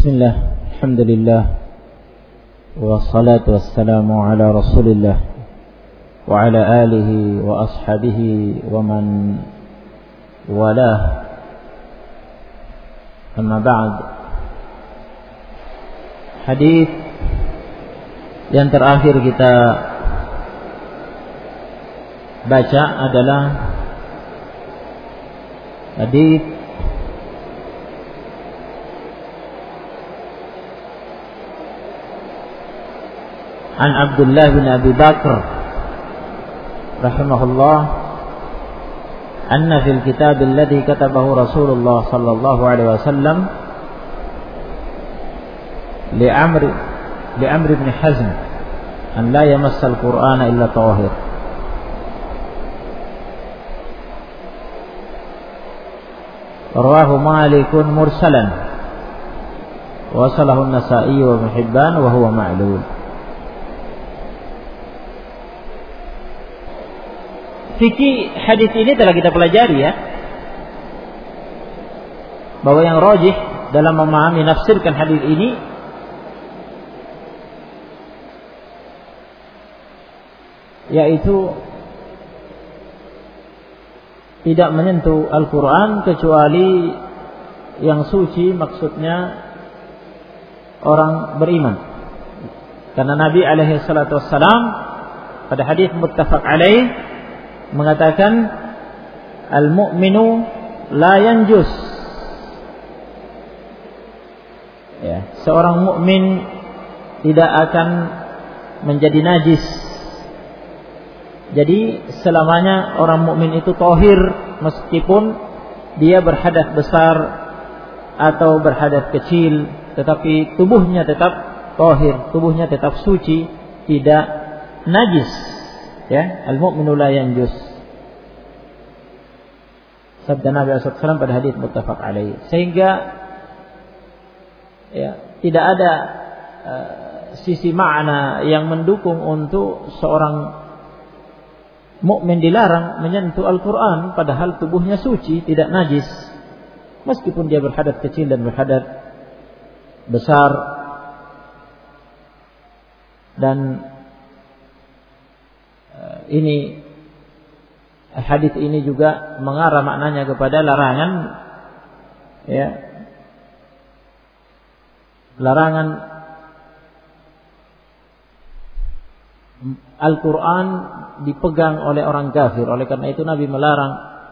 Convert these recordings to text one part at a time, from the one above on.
Bismillah, alhamdulillah, wassalatu wassalamu ala rasulillah wa ala alihi wa ashabihi wa man walah. Amma ba'd. Hadis yang terakhir kita baca adalah hadis an Abdullah bin Abi Bakr rahimahullah anna fil kitab alladhi katabahu Rasulullah sallallahu alaihi wasallam li Amr bin Hazm an la yamassa al-Qur'ana illa tahir. Rawahu Malikun mursalan wa salahu an-Nasa'i wa Ibn Hibban wa huwa ma'lul. Fikih hadis ini telah kita pelajari ya, bahwa yang rajih dalam memahami nafsirkan hadis ini yaitu tidak menyentuh Al-Quran kecuali yang suci, maksudnya orang beriman. Karena Nabi alaihi salatu wassalam pada hadis muttafaq alaih mengatakan al-mu'minu la yanjus. Ya, seorang mukmin tidak akan menjadi najis. Jadi selamanya orang mukmin itu tahir meskipun dia berhadas besar atau berhadas kecil, tetapi tubuhnya tetap tahir, tubuhnya tetap suci, tidak najis. Ya, al-mu'minu la yanjus. Sabda Nabi SAW pada hadis muttafaq alaih. Sehingga ya, tidak ada sisi makna yang mendukung untuk seorang mukmin dilarang menyentuh Al-Quran padahal tubuhnya suci, tidak najis, meskipun dia berhadas kecil dan berhadas besar. Dan ini hadis ini juga mengarah maknanya kepada larangan, ya, larangan Al-Quran dipegang oleh orang kafir. Oleh karena itu Nabi melarang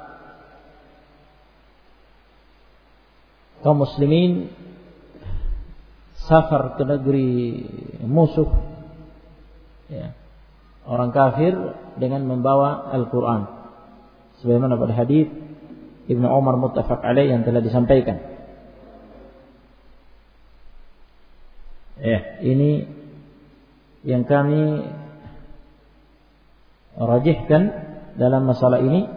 kaum muslimin safar ke negeri musuh, ya, orang kafir dengan membawa Al-Quran, sebagaimana pada hadis Ibnu Umar muttafaq alaih yang telah disampaikan. Ini yang kami rajihkan dalam masalah ini,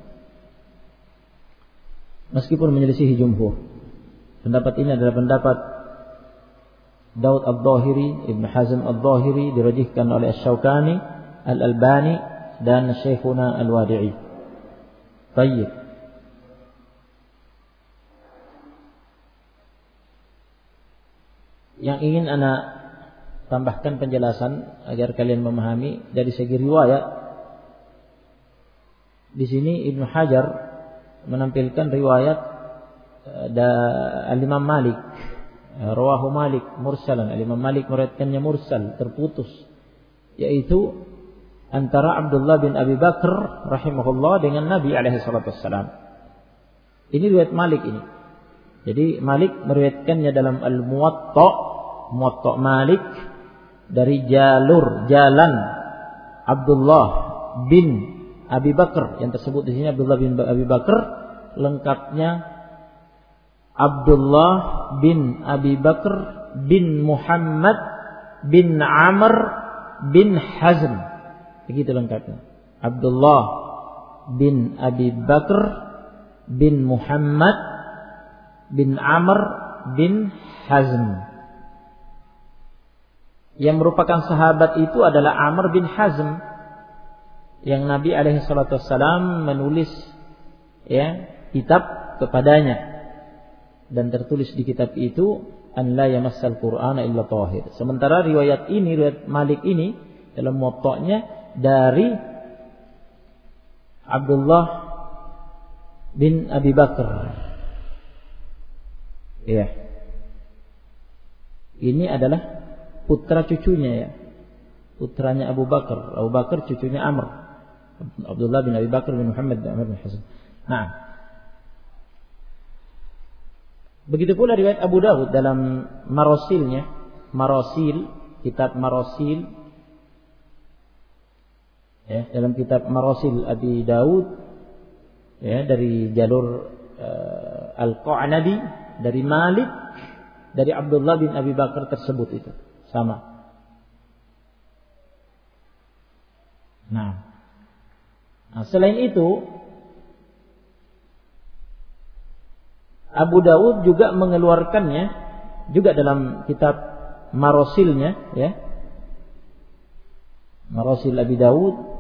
meskipun menyelisihi jumhur. Pendapat ini adalah pendapat Daud Al-Dhahiri, Ibn Hazm Al-Dhahiri, dirajihkan oleh Asy-Syaukani, Al-Albani dan Syekhuna Al-Wadi'i. Baik. Yang ingin ana tambahkan penjelasan agar kalian memahami dari segi riwayat. Di sini Ibnu Hajar menampilkan riwayat Al-Imam Malik. Rawahu Malik mursalan. Al-Imam Malik meriwayatkannya mursal, terputus, yaitu antara Abdullah bin Abi Bakr rahimahullah dengan Nabi alaihi salatu wassalam. Ini riwayat Malik ini. Jadi Malik meriwayatkannya dalam Al-Muwatta, Muwatta Malik, dari jalan Abdullah bin Abi Bakr, yang tersebut di sini Abdullah bin Abi Bakr, lengkapnya Abdullah bin Abi Bakr bin Muhammad bin Amr bin Hazm. Begitu lengkapnya. Abdullah bin Abi Bakr bin Muhammad bin Amr bin Hazm. Yang merupakan sahabat itu adalah Amr bin Hazm, yang Nabi alaihi salatu wassalam menulis, ya, kitab kepadanya. Dan tertulis di kitab itu an la yamassal Qur'ana illa tahir. Sementara riwayat Malik ini dalam Muwatta'nya dari Abdullah bin Abi Bakar. Ya. Ini adalah putra cucunya ya. Putranya Abu Bakar. Abu Bakar cucunya Amr. Abdullah bin Abi Bakar bin Muhammad bin Amr bin Hazm. Nah. Begitu pula riwayat Abu Dawud dalam Marasilnya. Marasil, kitab Marasil. Ya, dalam kitab Marasil Abi Dawud ya, dari jalur Al-Qa'nabi dari Malik dari Abdullah bin Abi Bakar tersebut itu sama. Nah, selain itu Abu Dawud juga mengeluarkannya juga dalam kitab Marasilnya ya. Marasil Abi Dawud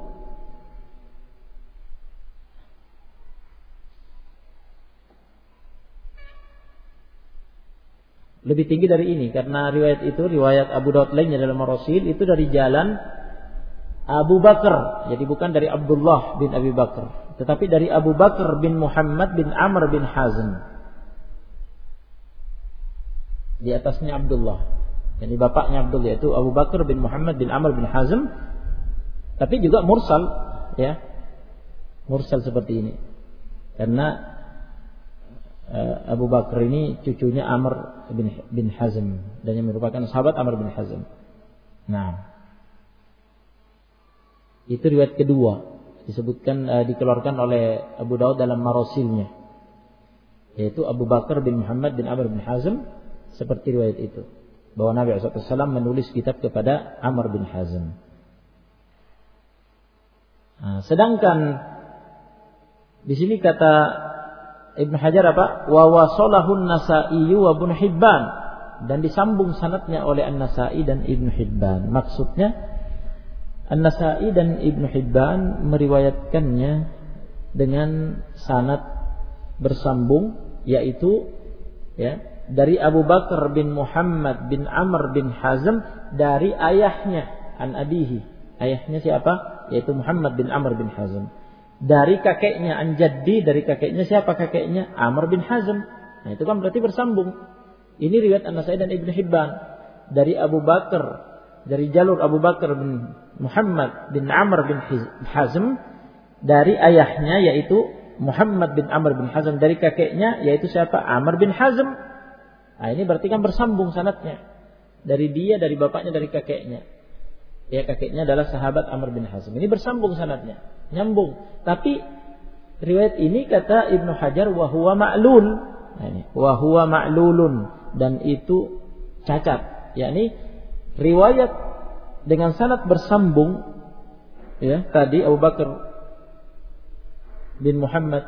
lebih tinggi dari ini karena riwayat Abu Dawud lainnya dalam Marasil itu dari jalan Abu Bakar, jadi bukan dari Abdullah bin Abi Bakar, tetapi dari Abu Bakar bin Muhammad bin Amr bin Hazm. Di atasnya Abdullah, jadi bapaknya Abdullah yaitu Abu Bakar bin Muhammad bin Amr bin Hazm, tapi juga mursal, ya, mursal seperti ini, karena Abu Bakar ini cucunya Amr bin Hazm dan yang merupakan sahabat Amr bin Hazm. Nah, itu riwayat kedua disebutkan dikeluarkan oleh Abu Dawud dalam Marasilnya, yaitu Abu Bakar bin Muhammad bin Amr bin Hazm seperti riwayat itu bahwa Nabi SAW menulis kitab kepada Amr bin Hazm. Nah, sedangkan di sini kata Ibnu Hajar apa? Wa wasalahun Nasa'i wa Ibnu Hibban, dan disambung sanadnya oleh An-Nasa'i dan Ibnu Hibban. Maksudnya An-Nasa'i dan Ibnu Hibban meriwayatkannya dengan sanad bersambung, yaitu ya dari Abu Bakar bin Muhammad bin Amr bin Hazm dari ayahnya an abihi. Ayahnya siapa? Yaitu Muhammad bin Amr bin Hazm. Dari kakeknya An-Jaddi, dari kakeknya siapa kakeknya? Amr bin Hazm. Nah, itu kan berarti bersambung. Ini riwayat An-Nasa'i dan Ibnu Hibban dari Abu Bakar, dari jalur Abu Bakar bin Muhammad bin Amr bin Hazm dari ayahnya yaitu Muhammad bin Amr bin Hazm, dari kakeknya yaitu siapa? Amr bin Hazm. Nah, ini berarti kan bersambung sanadnya. Dari dia, dari bapaknya, dari kakeknya. Ya, kakeknya adalah sahabat Amr bin Hazm. Ini bersambung sanadnya, nyambung. Tapi riwayat ini kata Ibnu Hajar wa huwa ma'lul. Nah, ini wa huwa ma'lulun, dan itu cacat. Yakni riwayat dengan sanad bersambung ya, tadi Abu Bakar bin Muhammad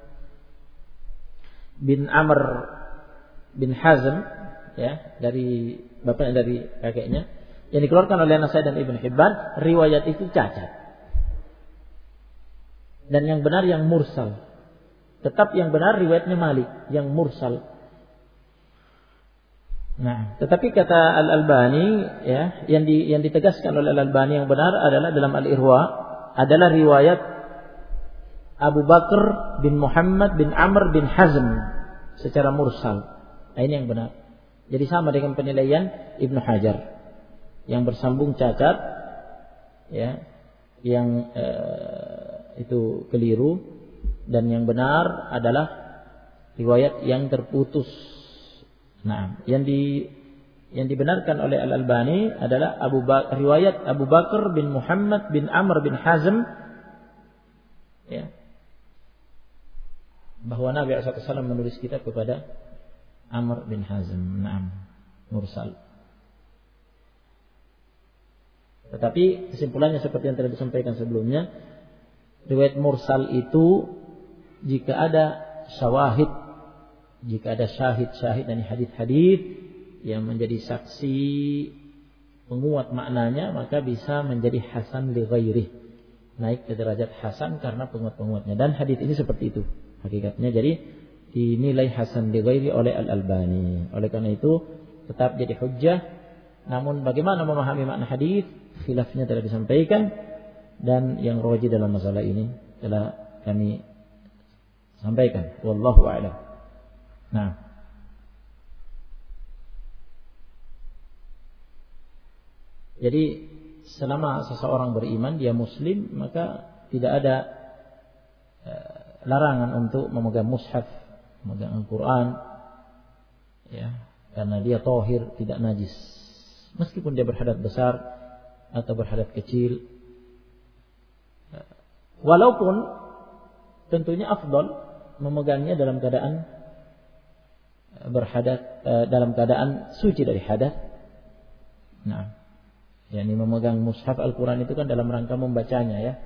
bin Amr bin Hazm ya, dari bapaknya, dari kakeknya, yang dikeluarkan oleh An-Nasa'i dan Ibnu Hibban, riwayat itu cacat. Dan yang benar yang mursal. Tetap yang benar riwayatnya Malik yang mursal. Nah, tetapi kata Al-Albani ya, yang ditegaskan oleh Al-Albani yang benar adalah dalam Al-Irwa adalah riwayat Abu Bakar bin Muhammad bin Amr bin Hazm secara mursal. Nah, ini yang benar. Jadi sama dengan penilaian Ibnu Hajar. Yang bersambung cacat ya, yang itu keliru, dan yang benar adalah riwayat yang terputus. Nah, yang dibenarkan oleh Al-Albani adalah riwayat Abu Bakar bin Muhammad bin Amr bin Hazm ya, bahwa Nabi SAW menulis kitab kepada Amr bin Hazm. Naam, mursal. Tetapi kesimpulannya seperti yang telah disampaikan sebelumnya, riwayat mursal itu jika ada syawahid, jika ada syahid-syahid dan hadis-hadis yang menjadi saksi penguat maknanya, maka bisa menjadi hasan li ghairih, naik ke derajat hasan karena penguat-penguatnya. Dan hadis ini seperti itu hakikatnya. Jadi dinilai hasan li ghairi oleh Al-Albani. Oleh karena itu tetap jadi hujjah. Namun bagaimana memahami makna hadis, khilafnya telah disampaikan, dan yang rajih dalam masalah ini telah kami sampaikan. Wallahu a'lam. Nah, jadi selama seseorang beriman, dia muslim, maka tidak ada larangan untuk memegang mushaf, memegang Al-Quran, ya, karena dia thahir, tidak najis. Meskipun dia berhadas besar atau berhadas kecil, walaupun tentunya afdal memegangnya dalam keadaan berhadas, dalam keadaan suci dari hadas. Nah, yakni memegang mushaf Al-Quran itu kan dalam rangka membacanya, ya.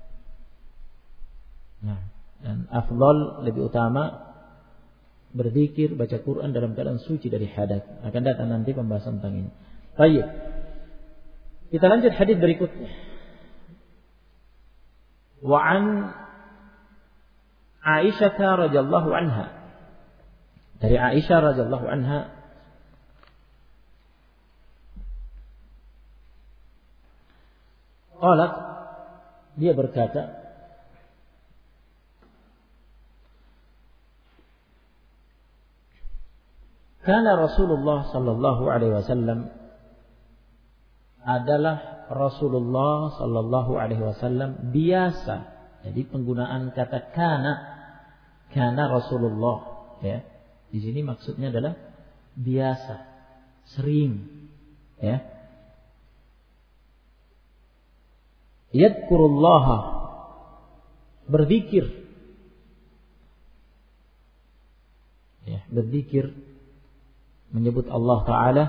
Nah, dan afdal, lebih utama berzikir, baca Quran dalam keadaan suci dari hadas. Akan datang nanti pembahasan tentang ini. Baik. Kita lanjut hadis berikutnya. Wa an Aisyah radhiyallahu anha. Dari Aisyah radhiyallahu anha, qalat, dia berkata, kana Rasulullah sallallahu alaihi wasallam, adalah Rasulullah sallallahu alaihi wasallam biasa. Jadi penggunaan kata kana Rasulullah, ya. Di sini maksudnya adalah biasa, sering, ya. Yadhkurullaha, berzikir, ya, berzikir, menyebut Allah Ta'ala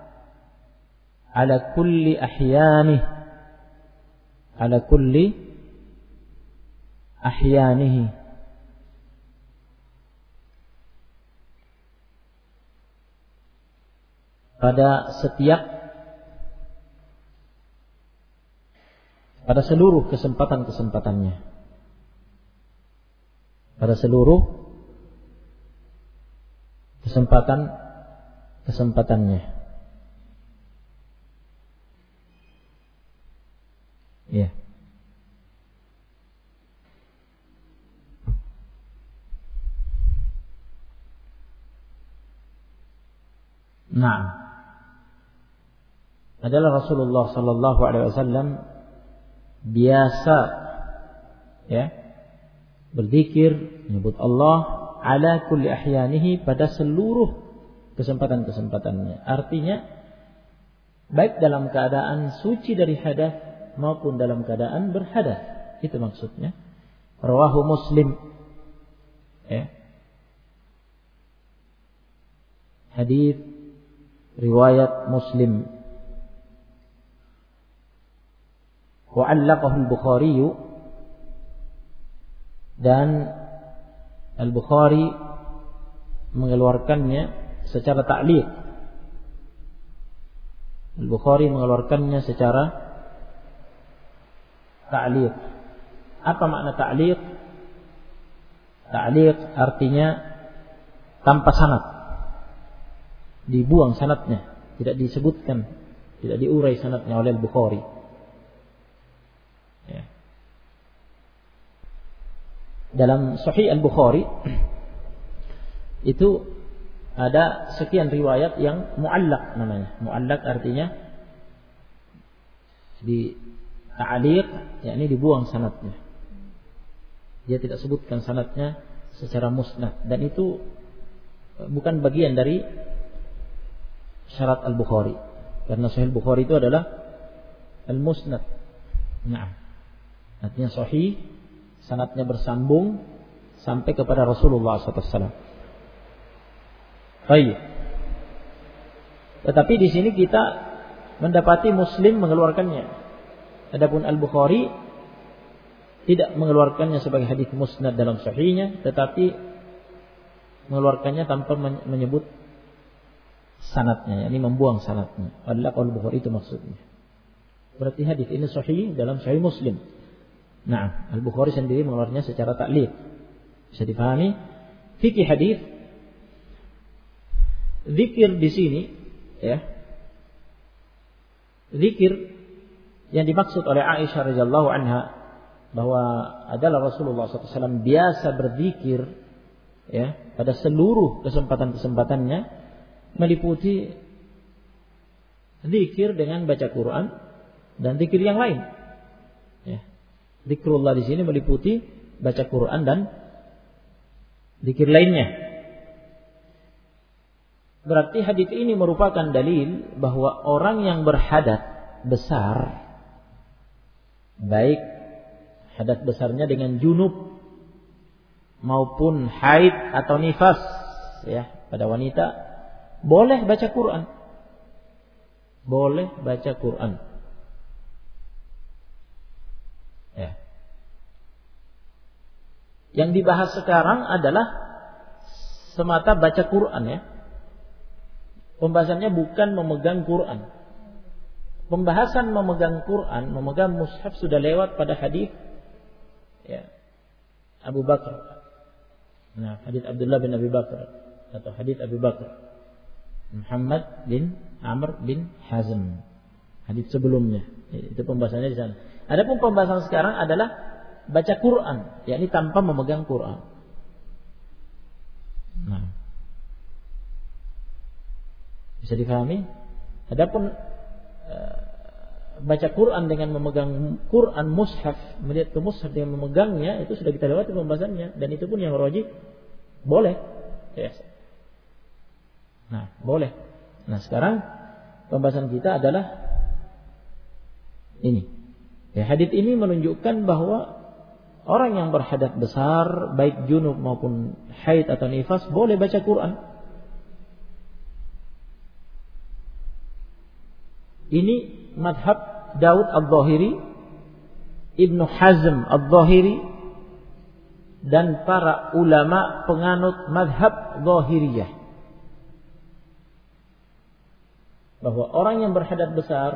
ala kulli ahyanihi, ala kulli ahyanihi, pada seluruh kesempatan-kesempatannya, pada seluruh kesempatan-kesempatannya. Ya. Nah, adalah Rasulullah sallallahu alaihi wasallam biasa, ya, berzikir, menyebut Allah ala kulli ahyanihi, pada seluruh kesempatan-kesempatannya. Artinya baik dalam keadaan suci dari hadas maupun dalam keadaan berhadas. Itu maksudnya. Rawahu Muslim, ya. Hadis riwayat Muslim. Wa 'allaqahu al-Bukhari, dan Al-Bukhari mengeluarkannya secara ta'liq. Al-Bukhari mengeluarkannya secara ta'liq. Apa makna ta'liq? Ta'liq artinya tanpa sanad, dibuang sanadnya, tidak disebutkan, tidak diurai sanadnya oleh Al-Bukhari, ya. Dalam Sahih Al-Bukhari itu ada sekian riwayat yang mu'allaq namanya. Mu'allaq artinya di ta'liq, yakni dibuang sanadnya. Dia tidak sebutkan sanadnya secara musnad, dan itu bukan bagian dari syarat Al-Bukhari, karena Sahih Al-Bukhari itu adalah al-musnad. Nah, artinya sahih, sanadnya bersambung sampai kepada Rasulullah SAW. Baik. Tetapi di sini kita mendapati Muslim mengeluarkannya. Adapun Al-Bukhari tidak mengeluarkannya sebagai hadis musnad dalam sahihnya, tetapi mengeluarkannya tanpa menyebut sanadnya, yakni membuang sanadnya. Adalah Al-Bukhari itu maksudnya. Berarti hadis ini sahih dalam Sahih Muslim. Nah, Al-Bukhari sendiri mengeluarkannya secara ta'liq. Bisa dipahami fikih hadis. Zikir di sini ya, zikir yang dimaksud oleh Aisyah radhiyallahu anha bahwa adalah Rasulullah SAW biasa berzikir ya pada seluruh kesempatan-kesempatannya, meliputi zikir dengan baca Quran dan zikir yang lain. Ya. Zikrullah di sini meliputi baca Quran dan zikir lainnya. Berarti hadis ini merupakan dalil bahwa orang yang berhadas besar, baik hadas besarnya dengan junub maupun haid atau nifas ya pada wanita, boleh baca Quran. Boleh baca Quran. Ya. Yang dibahas sekarang adalah semata baca Quran ya. Pembahasannya bukan memegang Quran. Pembahasan memegang Quran, memegang mushaf sudah lewat pada hadis ya, Abu Bakar. Nah, hadis Abdullah bin Abi Bakar atau hadis Abu Bakar Muhammad bin Amr bin Hazm. Hadis sebelumnya itu pembahasannya di sana. Adapun pembahasan sekarang adalah baca Quran, yakni tanpa memegang Quran. Nah, bisa difahami? Adapun baca Quran dengan memegang Quran mushaf, melihat ke mushaf dengan memegangnya, itu sudah kita lewati pembahasannya, dan itu pun yang rajih boleh. Yes. Nah, boleh. Nah, sekarang pembahasan kita adalah ini. Ya, hadis ini menunjukkan bahwa orang yang berhadas besar, baik junub maupun haid atau nifas, boleh baca Quran. Ini madhab Daud al-Zahiri, Ibnu Hazm al-Zahiri, dan para ulama penganut madhab Zahiriyah. Bahwa orang yang berhadas besar,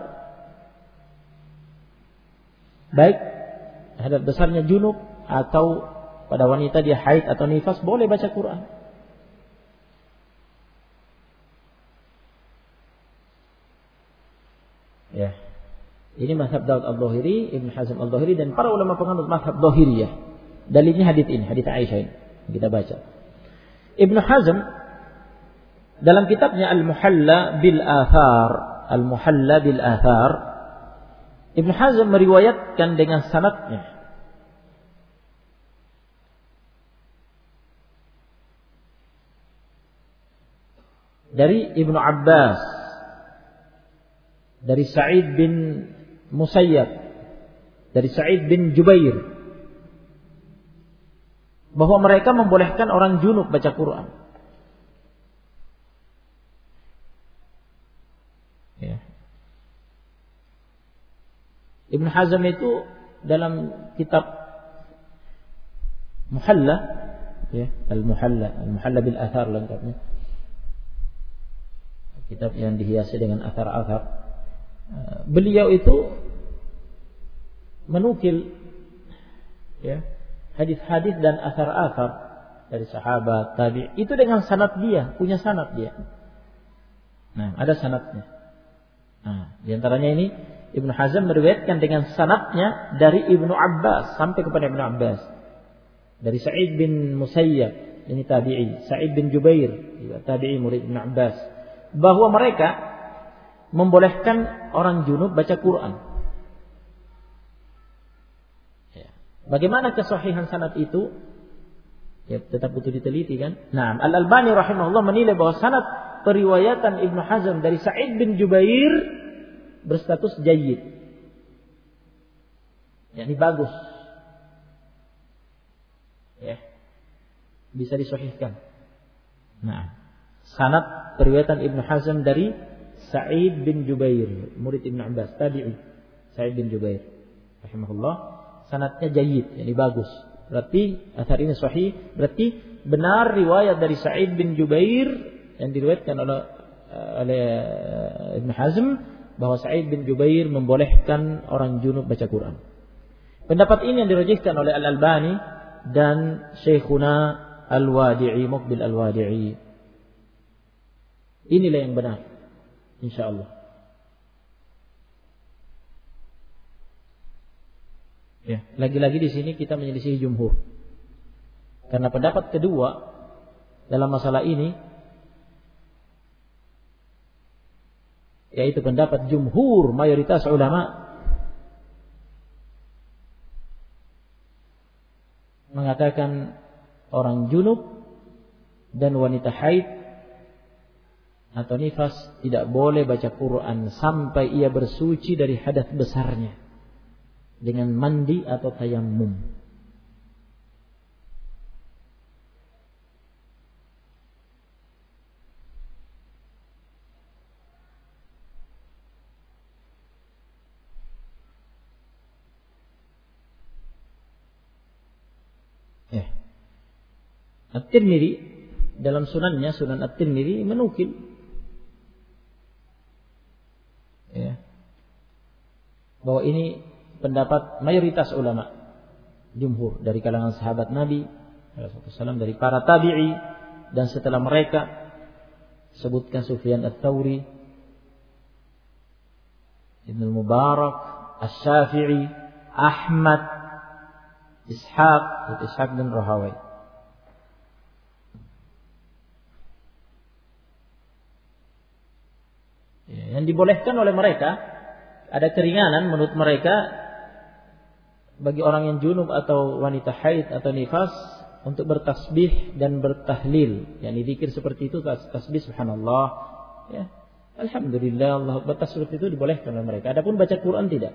baik hadas besarnya junub atau pada wanita dia haid atau nifas, boleh baca Quran. Ya. Ini mazhab Daud al-Zahiri, Ibn Hazm al-Zahiri, dan para ulama penganut mazhab Zahiriyah. Dalilnya hadis ini, hadis Aisyah ini. Kita baca. Ibn Hazm dalam kitabnya Al-Muhalla bil Athar, Al-Muhalla bil Athar, Ibn Hazm meriwayatkan dengan sanadnya dari Ibnu Abbas, dari Sa'id bin Musayyab, dari Sa'id bin Jubair, bahwa mereka membolehkan orang junub baca Quran. Ya. Ibn Hazm itu dalam kitab Muhalla, ya, Al-Muhalla bil Athar lengkapnya. Kitab yang dihiasi dengan athar-athar. Beliau itu menukil ya, hadis-hadis dan athar-athar dari sahabat, tabi, itu dengan sanad dia, punya sanad dia. Nah, ada sanadnya. Nah, di antaranya ini Ibnu Hazm meriwayatkan dengan sanadnya dari Ibnu Abbas sampai kepada Ibnu Abbas. Dari Sa'id bin Musayyab, ini tabi'i, Sa'id bin Jubair, tabi'i murid Ibnu Abbas, bahwa mereka membolehkan orang junub baca Quran. Ya. Bagaimana kesahihan sanad itu? Ya, tetap butuh diteliti kan. Nah, Al-Albani rahimahullah menilai bahwa sanad periwayatan Ibnu Hazm dari Sa'id bin Jubair berstatus jayyid. Yani bagus. Ya. Bisa disahihkan. Nah, sanad periwayatan Ibnu Hazm dari Sa'id bin Jubair, murid Ibnu Abbas, tabi'i, Sa'id bin Jubair rahimahullah, sanadnya jayyid, yani bagus. Berarti athar ini sahih, berarti benar riwayat dari Sa'id bin Jubair yang diriwayatkan oleh Ibnu Hazm bahwa Sa'id bin Jubair membolehkan orang junub baca Quran. Pendapat ini yang dirajihkan oleh Al-Albani dan Syekhuna Al-Wadi'i, Muqbil Al-Wadi'i. Inilah yang benar. insyaallah. Ya, lagi-lagi di sini kita menyelisih jumhur. Karena pendapat kedua dalam masalah ini, yaitu pendapat jumhur mayoritas ulama, mengatakan orang junub dan wanita haid atau nifas tidak boleh baca Quran sampai ia bersuci dari hadas besarnya dengan mandi atau tayammum. At-Tirmidzi dalam sunannya, Sunan At-Tirmidzi menukil bahwa ini pendapat mayoritas ulama jumhur dari kalangan sahabat Nabi SAW, dari para tabi'i dan setelah mereka, sebutkan Sufyan Ats-Tsauri, Ibnu Mubarak, Asy-Syafi'i, Ahmad, Ishaq dan Rahawai. Yang dibolehkan oleh mereka, ada keringanan menurut mereka bagi orang yang junub atau wanita haid atau nifas untuk bertasbih dan bertahlil. Yang dizikir seperti itu, tasbih subhanallah, ya, alhamdulillah, Allah batas seperti itu dibolehkan oleh mereka. Adapun baca Quran tidak.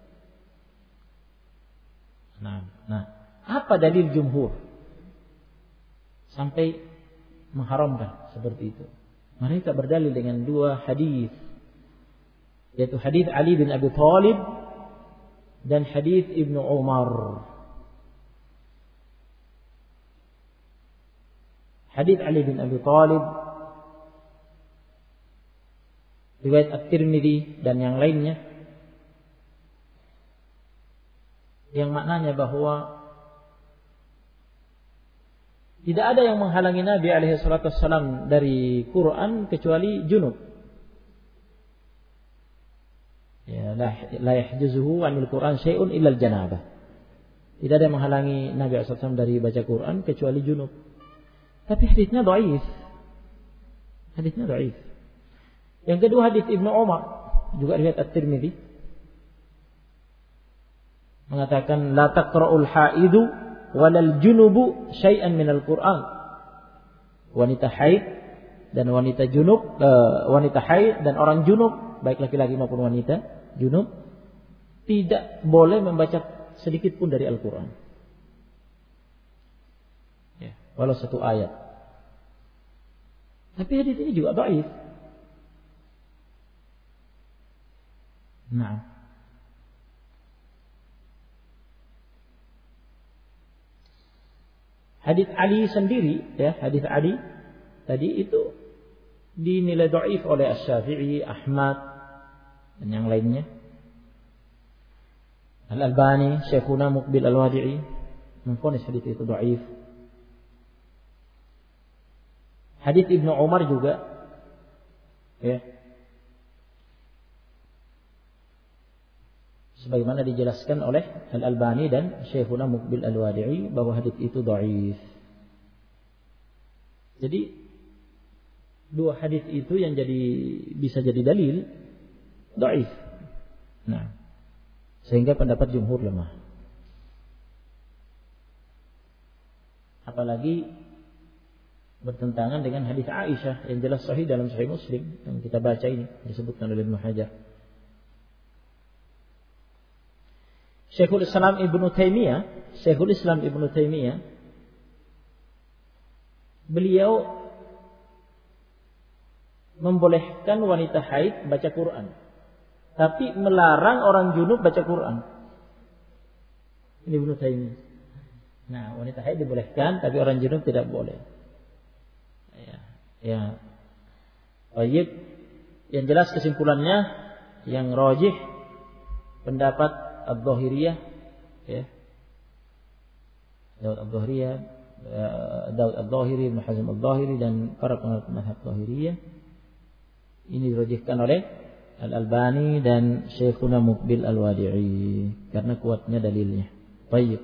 Nah, apa dalil jumhur sampai mengharamkan seperti itu? Mereka berdalil dengan dua hadis, yaitu hadis Ali bin Abi Thalib dan hadis Ibnu Umar. Hadis Ali bin Abi Thalib riwayat At-Tirmidzi dan yang lainnya, yang maknanya bahwa tidak ada yang menghalangi Nabi alaihi salatu wassalam dari Quran kecuali junub. Ya, la yahjuzuhu 'anil Quran syai'un illa al-janabah. Tidak ada yang menghalangi Nabi alaihi salatu wassalam dari baca Quran kecuali junub. Tapi hadisnya dhaif. Yang kedua hadis Ibnu Umar, juga riwayat At-Tirmidzi, mengatakan la taqra'ul haidu walal junubu syai'an minal Qur'an. Wanita haid dan wanita junub, wanita haid dan orang junub, baik laki-laki maupun wanita junub, tidak boleh membaca sedikit pun dari Al-Qur'an. Ya, walau satu ayat. Tapi hadis ini juga dhaif. Nah, hadis Ali sendiri, ya, hadis Ali tadi itu dinilai dhaif oleh Asy-Syafi'i, Ahmad dan yang lainnya. Al-Albani, Syekhuna Muqbil Al-Wadi'i memvonis hadis itu dhaif. Hadis Ibnu Umar juga, ya, sebagaimana dijelaskan oleh Al-Albani dan Syekhuna Muqbil Al-Wadi'i bahwa hadis itu dhaif. Jadi dua hadis itu yang bisa jadi dalil dhaif. Nah, sehingga pendapat jumhur lemah. Apalagi bertentangan dengan hadis Aisyah yang jelas sahih dalam Sahih Muslim yang kita baca ini, disebutkan oleh Ibnu Hajar. Syekhul Islam Ibnu Taimiyah beliau membolehkan wanita haid baca Quran, tapi melarang orang junub baca Quran. Ini Ibnu Taimiyah. Nah, wanita haid dibolehkan, tapi orang junub tidak boleh. Ya. Baik. Yang jelas kesimpulannya yang rajih pendapat Adz-Dzahiriyah, ya. Daud Adz-Dzahiri, Ibnu Hazm Adz-Dzahiri dan para pengarang mazhab Dzahiriyah, Ini dirajihkan oleh Al-Albani dan Syekhuna Muqbil Al-Wadi'i karena kuatnya dalilnya. Baik.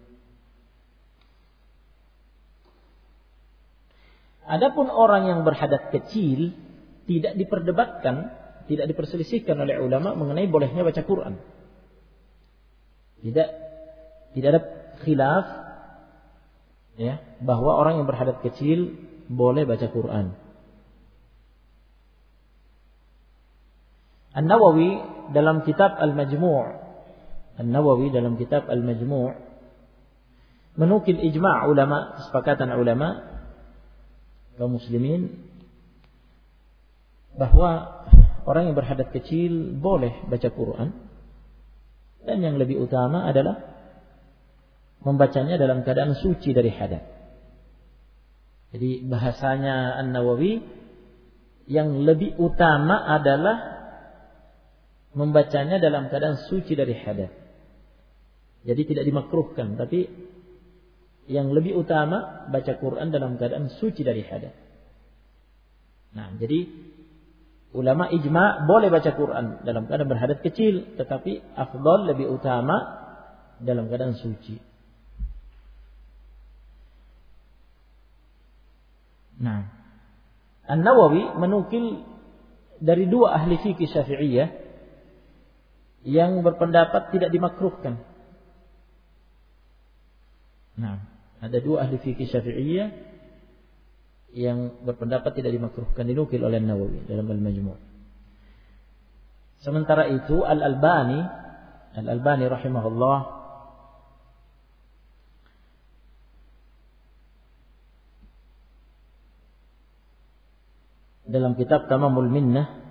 Adapun orang yang berhadas kecil tidak diperdebatkan, tidak diperselisihkan oleh ulama mengenai bolehnya baca Quran. Tidak ada khilaf ya bahwa orang yang berhadas kecil boleh baca Quran. An-Nawawi dalam kitab Al-Majmu' menukil ijma' ulama, kesepakatan ulama kaum muslimin bahwa orang yang berhadas kecil boleh baca Quran, dan yang lebih utama adalah membacanya dalam keadaan suci dari hadas. Jadi bahasanya An-Nawawi yang lebih utama adalah membacanya dalam keadaan suci dari hadas. Jadi tidak dimakruhkan, tapi yang lebih utama baca Quran dalam keadaan suci dari hadas. Nah, jadi ulama ijma' boleh baca Quran dalam keadaan berhadas kecil, tetapi afdal lebih utama dalam keadaan suci. Nah, An-Nawawi menukil dari dua ahli fikih Syafi'iyah yang berpendapat tidak dimakruhkan. Nah, ada dua ahli fikih Syafi'iyah yang berpendapat tidak dimakruhkan, dinukil oleh Nawawi dalam Al-Majmu'. Sementara itu Al-Albani rahimahullah dalam kitab Tamamul Minnah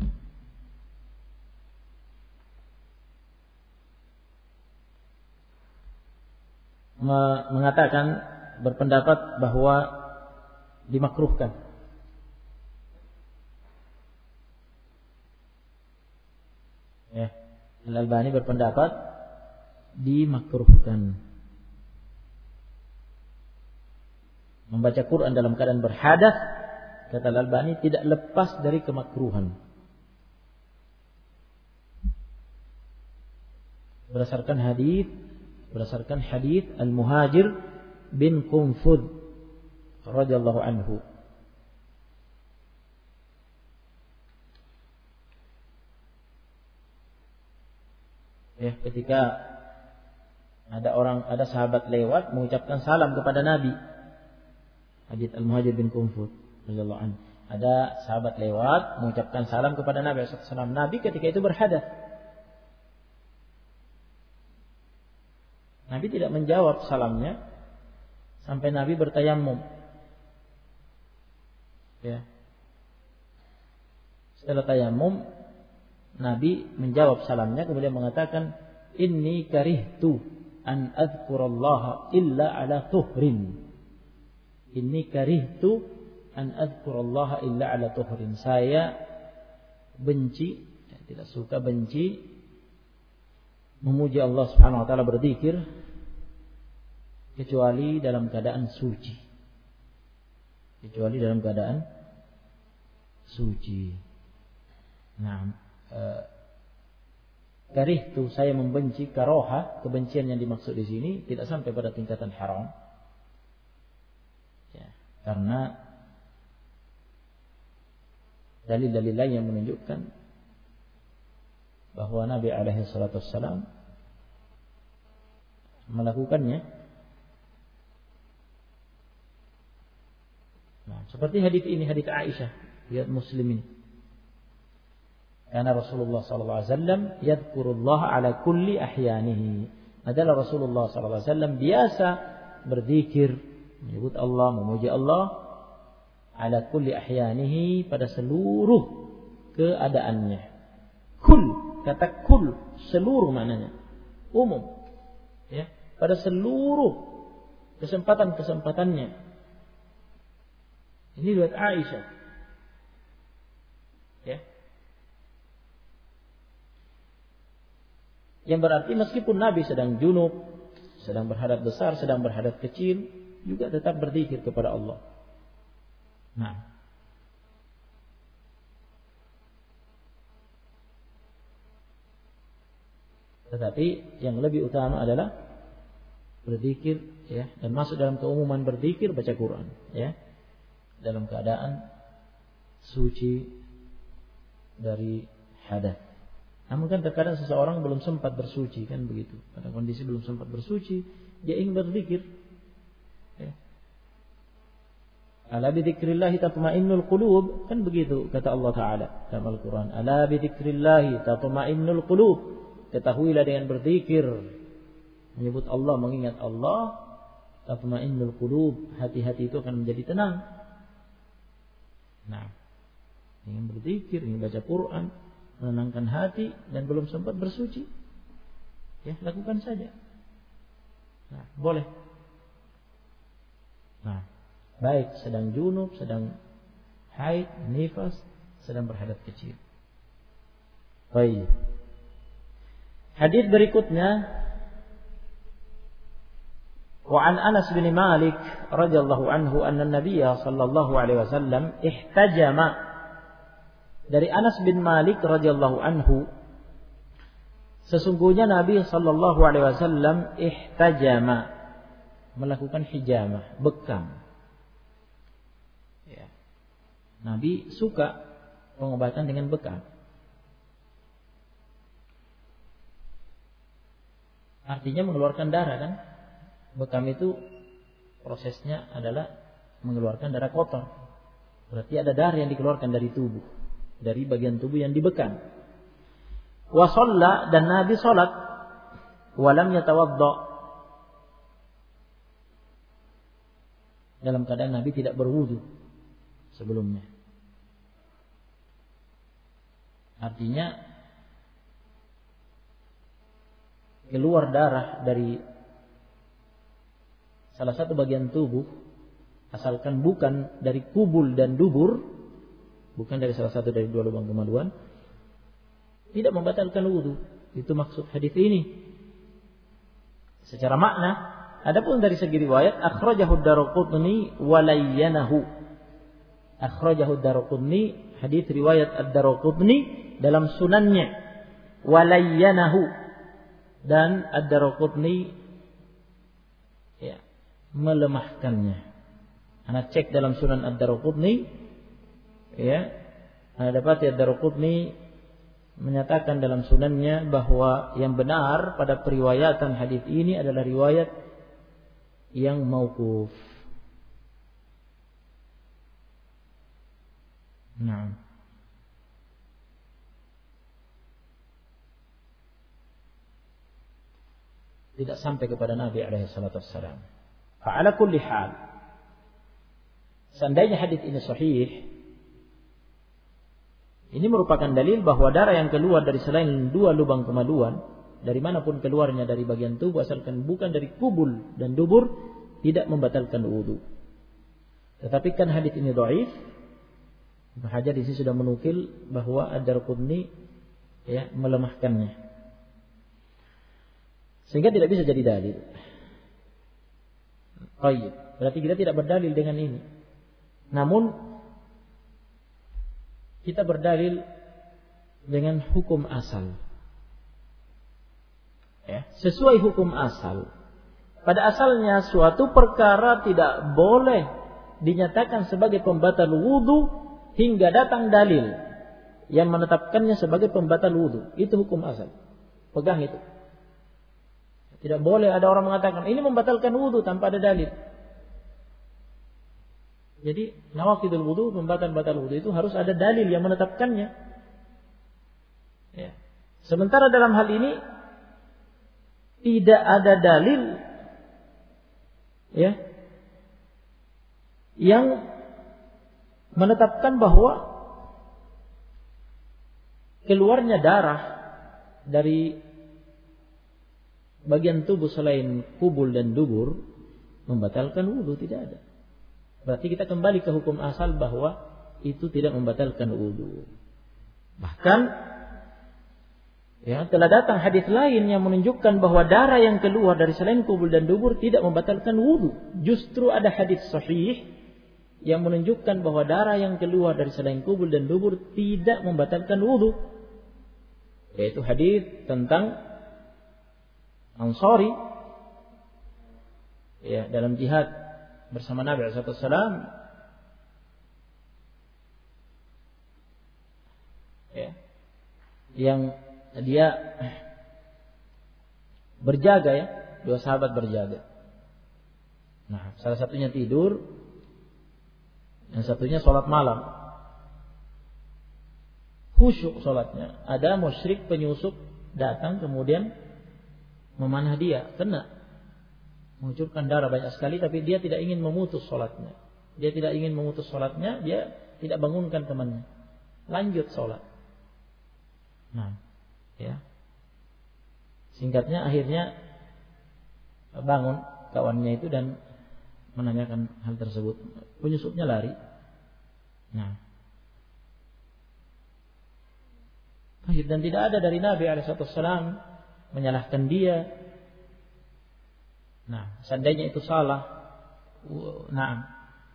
mengatakan, berpendapat bahwa dimakruhkan. Ya, Al-Albani berpendapat dimakruhkan. Membaca Quran dalam keadaan berhadas, kata Al-Albani, tidak lepas dari kemakruhan. Berdasarkan hadis Al-Muhajir bin Qunfud radhiyallahu anhu. Ya, ketika ada sahabat lewat mengucapkan salam kepada Nabi. Hadis Al-Muhajir bin Qunfud radhiyallahu anhu. Ada sahabat lewat mengucapkan salam kepada Nabi sallallahu alaihi wasallam. Nabi ketika itu berhadas. Nabi tidak menjawab salamnya sampai Nabi bertayammum. Ya. Setelah tayammum, Nabi menjawab salamnya, kemudian mengatakan, "Inni karihtu an adzkurallaha illa ala tuhrin." Inni karihtu an adzkurallaha illa ala tuhrin. Saya benci, tidak suka, benci memuji Allah Subhanahu wa taala, berzikir kecuali dalam keadaan suci. Kecuali dalam keadaan suci. Nah, karihtu, saya membenci, karoha, kebencian yang dimaksud di sini tidak sampai pada tingkatan haram. Ya, karena dalil-dalil lain yang menunjukkan bahwa Nabi alaihi salatu wassalam melakukannya. Nah, seperti hadis ini, hadis Aisyah, riwayat Muslim ini. Karena Rasulullah sallallahu alaihi wasallam yadhkurullah ala kulli ahyanihi. Adalah Rasulullah sallallahu alaihi wasallam biasa berzikir, menyebut Allah, memuji Allah ala kulli ahyanihi, pada seluruh keadaannya. Kul, kata kul, seluruh maknanya, umum. Ya, pada seluruh kesempatan-kesempatannya. Ini riwayat Aisyah. Ya. Yang berarti meskipun Nabi sedang junub, sedang berhadas besar, sedang berhadas kecil, juga tetap berzikir kepada Allah. Nah, Tetapi yang lebih utama adalah berzikir, ya, dan masuk dalam keumuman berzikir, baca Quran, ya, dalam keadaan suci dari hadas. Namun kan terkadang seseorang belum sempat bersuci, kan begitu. Pada kondisi belum sempat bersuci, dia ingin berzikir. Ya. Ala bi dzikrillah tatma'innul qulub, kan begitu kata Allah Taala dalam Al-Qur'an. Ala bi dzikrillah tatma'innul qulub. Ketahuilah dengan berzikir, menyebut Allah, mengingat Allah, tatma'innul qulub, hati-hati itu akan menjadi tenang. Nah, ingin berzikir, ingin baca Quran, menenangkan hati dan belum sempat bersuci, ya, lakukan saja. Nah, boleh. Nah, baik sedang junub, sedang haid, nifas, sedang berhadas kecil. Baik. Hadis berikutnya, wa an Anas bin Malik radhiyallahu anhu anna Nabiy sallallahu alaihi wasallam ihtajama. Dari Anas bin Malik radhiyallahu anhu, sesungguhnya Nabi sallallahu alaihi wasallam ihtajama, melakukan hijamah, bekam. Ya. Nabi suka pengobatan dengan bekam. Artinya mengeluarkan darah, kan? Bekam itu prosesnya adalah mengeluarkan darah kotor. Berarti ada darah yang dikeluarkan dari tubuh, dari bagian tubuh yang dibekam. Wa shalla, dan Nabi salat, wa lam yatawadda, dalam keadaan Nabi tidak berwudu sebelumnya. Artinya keluar darah dari salah satu bagian tubuh, asalkan bukan dari kubul dan dubur, bukan dari salah satu dari dua lubang kemaluan, tidak membatalkan wudu. Itu maksud hadis ini secara makna. Adapun dari segi riwayat, akhrajahu ad-Daraqutni wa layyanahu. Akhrajahu ad-Daraqutni, hadis riwayat ad-Daraqutni dalam sunannya, wa layyanahu, dan ad-Daraqutni, ya, melemahkannya. Anak cek dalam sunan ad-Daraqutni, ya, Anda dapati ad-Daraqutni menyatakan dalam sunannya bahwa yang benar pada periwayatan hadis ini adalah riwayat yang mauquf. Nah, tidak sampai kepada Nabi alaihi salatu wassalam. Fa'ala kulli hal, seandainya hadis ini sahih, ini merupakan dalil bahwa darah yang keluar dari selain dua lubang kemaluan, dari manapun keluarnya dari bagian tubuh, asalkan bukan dari kubul dan dubur, tidak membatalkan wudu. Tetapi kan hadis ini dhaif. Ibnu Hajar di sini sudah menukil bahwa ad-Daraqutni, ya, melemahkannya, sehingga tidak bisa jadi dalil. Baik, berarti kita tidak berdalil dengan ini. Namun kita berdalil dengan hukum asal. Ya, sesuai hukum asal. Pada asalnya suatu perkara tidak boleh dinyatakan sebagai pembatal wudu hingga datang dalil yang menetapkannya sebagai pembatal wudu. Itu hukum asal. Pegang itu. Tidak boleh ada orang mengatakan ini membatalkan wudu tanpa ada dalil. Jadi nawaqidul wudu, pembatal wudu itu harus ada dalil yang menetapkannya. Ya. Sementara dalam hal ini tidak ada dalil, ya, yang menetapkan bahwa keluarnya darah dari bagian tubuh selain kubul dan dubur membatalkan wudu, tidak ada. Berarti kita kembali ke hukum asal bahwa itu tidak membatalkan wudu. Bahkan, ya, telah datang hadis lain yang menunjukkan bahwa darah yang keluar dari selain kubul dan dubur tidak membatalkan wudu. Justru ada hadis sahih yang menunjukkan bahwa darah yang keluar dari selain kubul dan dubur tidak membatalkan wudu. Yaitu hadis tentang Ansari, ya, dalam jihad bersama Nabi SAW, ya, yang dia berjaga, ya, dua sahabat berjaga. Nah, salah satunya tidur, yang satunya sholat malam. Khusyuk sholatnya. Ada musyrik penyusup datang kemudian memanah dia, kena, mengucurkan darah banyak sekali, tapi dia tidak ingin memutus sholatnya. Dia tidak ingin memutus sholatnya, dia tidak bangunkan temannya, lanjut sholat. Nah, ya. Singkatnya akhirnya bangun kawannya itu dan menanyakan hal tersebut. Penyusupnya lari. Nah, dan tidak ada dari Nabi SAW menyalahkan dia. Nah, seandainya itu salah, nah,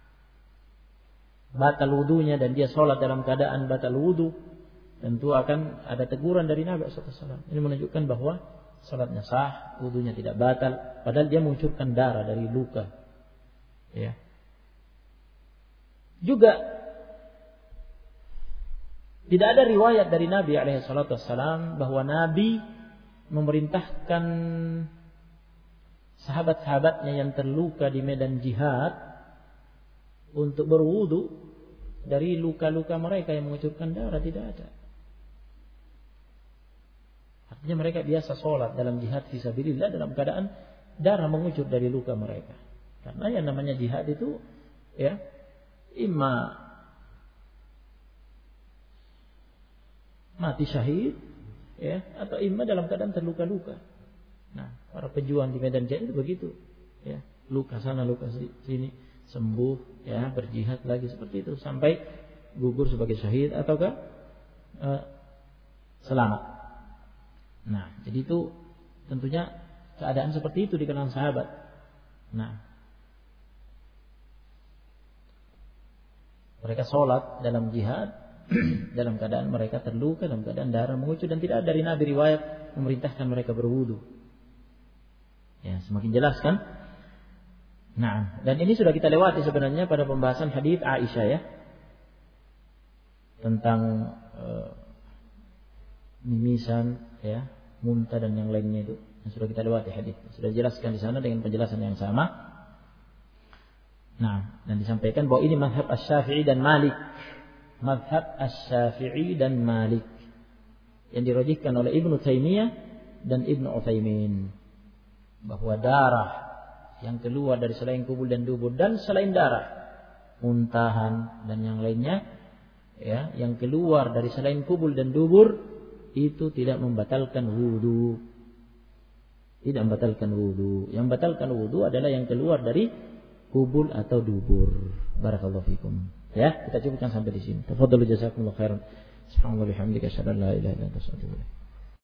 batal wudunya dan dia sholat dalam keadaan batal wudu, tentu akan ada teguran dari Nabi SAW. Ini menunjukkan bahwa sholatnya sah, wudunya tidak batal, padahal dia mengucurkan darah dari luka. Ya. Juga tidak ada riwayat dari Nabi SAW bahwa Nabi memerintahkan sahabat-sahabatnya yang terluka di medan jihad untuk berwudu dari luka-luka mereka yang mengucurkan darah. Tidak ada. Artinya mereka biasa sholat dalam jihad fisabilillah dalam keadaan darah mengucur dari luka mereka. Karena yang namanya jihad itu, ya, imma mati syahid, ya, atau imma dalam keadaan terluka-luka. Nah, para pejuang di medan jihad itu begitu, ya, luka sana luka sini, sembuh, ya, berjihad lagi seperti itu sampai gugur sebagai syahid ataukah selamat. Nah, jadi itu tentunya keadaan seperti itu di kalangan sahabat. Nah, mereka sholat dalam jihad dalam keadaan mereka terluka, dalam keadaan darah mengucur, dan tidak ada dari Nabi riwayat memerintahkan mereka berwudu. Ya, semakin jelas kan? Nah, dan ini sudah kita lewati sebenarnya pada pembahasan hadis Aisyah, ya, tentang mimisan, ya, muntah dan yang lainnya itu. Yang sudah kita lewati hadis. Sudah dijelaskan di sana dengan penjelasan yang sama. Nah, dan disampaikan bahwa ini mazhab Asy-Syafi'i dan Malik. Mazhab Asy-Syafi'i dan Malik yang dirajihkan oleh Ibnu Taimiyah dan Ibnu Utsaimin, bahwa darah yang keluar dari selain kubul dan dubur dan selain darah, muntahan dan yang lainnya, ya, yang keluar dari selain kubul dan dubur itu tidak membatalkan wudu. Tidak membatalkan wudu. Yang membatalkan wudu adalah yang keluar dari kubul atau dubur. Barakallahu fikum. Ya, kita cukupkan sampai di sini. Tafadhalu jazakumullahu khairan. Subhanallah bihamdika asyhadu an la ilaha illa anta astaghfiruka wa atubu ilaik.